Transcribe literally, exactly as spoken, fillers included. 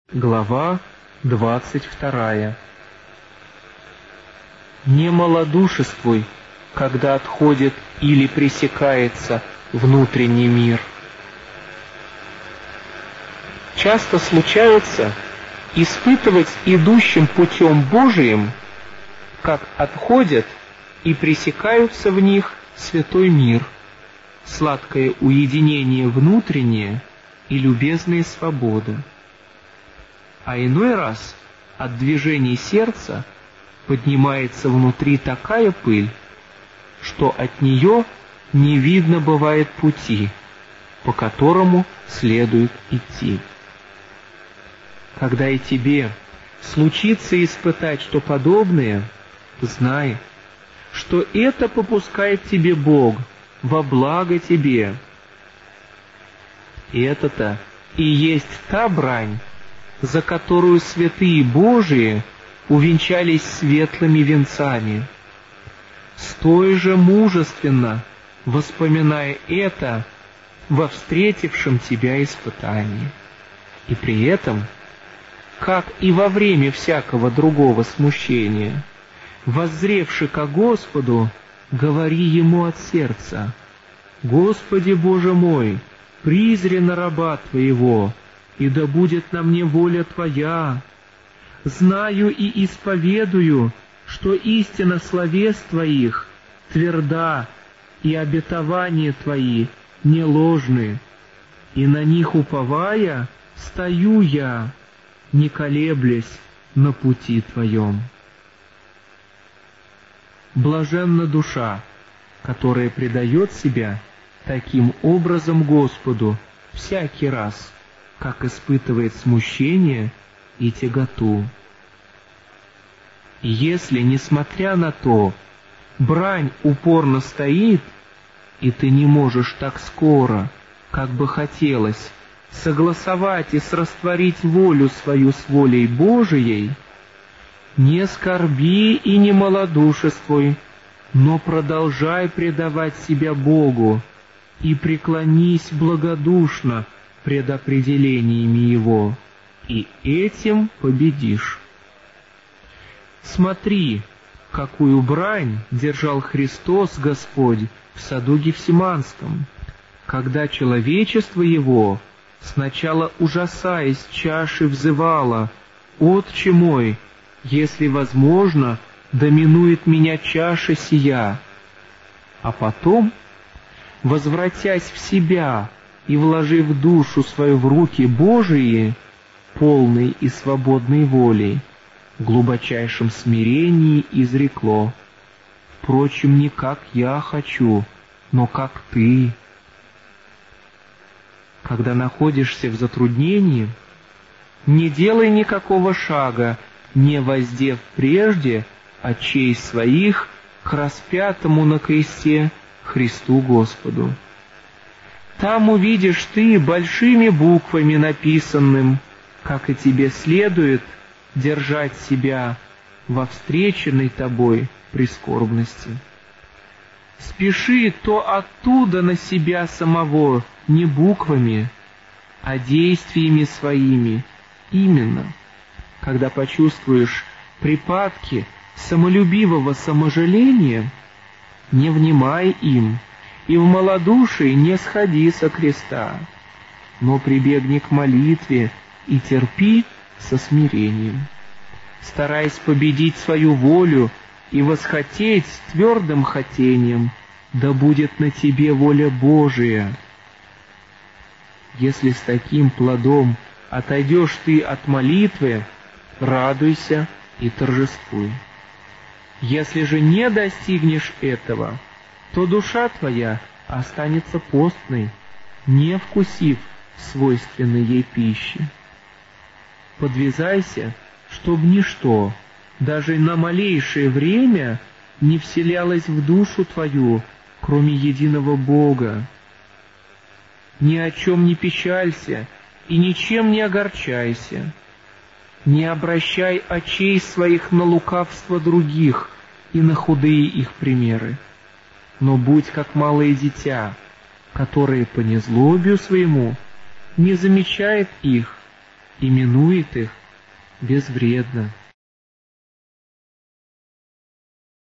Глава двадцать вторая. Не малодушествуй, когда отходит или пресекается внутренний мир. Часто случается испытывать идущим путем Божиим, как отходят и пресекаются в них святой мир, сладкое уединение внутреннее и любезная свобода. А иной раз от движений сердца поднимается внутри такая пыль, что от нее не видно бывает пути, по которому следует идти. Когда и тебе случится испытать что подобное, знай, что это попускает тебе Бог во благо тебе. И это-то и есть та брань, за которую святые Божии увенчались светлыми венцами. Стой же мужественно, воспоминая это во встретившем тебя испытании. И при этом, как и во время всякого другого смущения, воззревши ко Господу, говори Ему от сердца: «Господи Боже мой, призри на раба Твоего, и да будет на мне воля Твоя. Знаю и исповедую, что истина словес Твоих тверда, и обетования Твои не ложны, и на них уповая стою я, не колеблясь на пути Твоем». Блаженна душа, которая предает себя таким образом Господу всякий раз, как испытывает смущение и тяготу. И если, несмотря на то, брань упорно стоит, и ты не можешь так скоро, как бы хотелось, согласовать и срастворить волю свою с волей Божией, не скорби и не малодушествуй, но продолжай предавать себя Богу и преклонись благодушно пред определениями Его, и этим победишь. Смотри, какую брань держал Христос Господь в саду Гефсиманском, когда человечество Его, сначала ужасаясь чаши, взывало: «Отче мой, если возможно, доминует меня чаша сия», а потом, возвратясь в себя и вложив душу свою в руки Божии, полной и свободной волей, в глубочайшем смирении изрекло: «Впрочем, не как я хочу, но как Ты». Когда находишься в затруднении, не делай никакого шага, не воздев прежде очей своих к распятому на кресте Христу Господу. Там увидишь ты большими буквами написанным, как и тебе следует держать себя во встреченной тобой прискорбности. Спеши то оттуда на себя самого не буквами, а действиями своими, именно, когда почувствуешь припадки самолюбивого саможаления, не внимай им, и в малодушии не сходи со креста, но прибегни к молитве и терпи со смирением, стараясь победить свою волю и восхотеть твердым хотением: да будет на тебе воля Божия. Если с таким плодом отойдешь ты от молитвы, радуйся и торжествуй. Если же не достигнешь этого, то душа твоя останется постной, не вкусив свойственной ей пищи. Подвязайся, чтоб ничто, даже на малейшее время, не вселялось в душу твою, кроме единого Бога. Ни о чем не печалься и ничем не огорчайся. Не обращай очей своих на лукавство других и на худые их примеры, но будь как малое дитя, которое по незлобию своему не замечает их, именует их безвредно.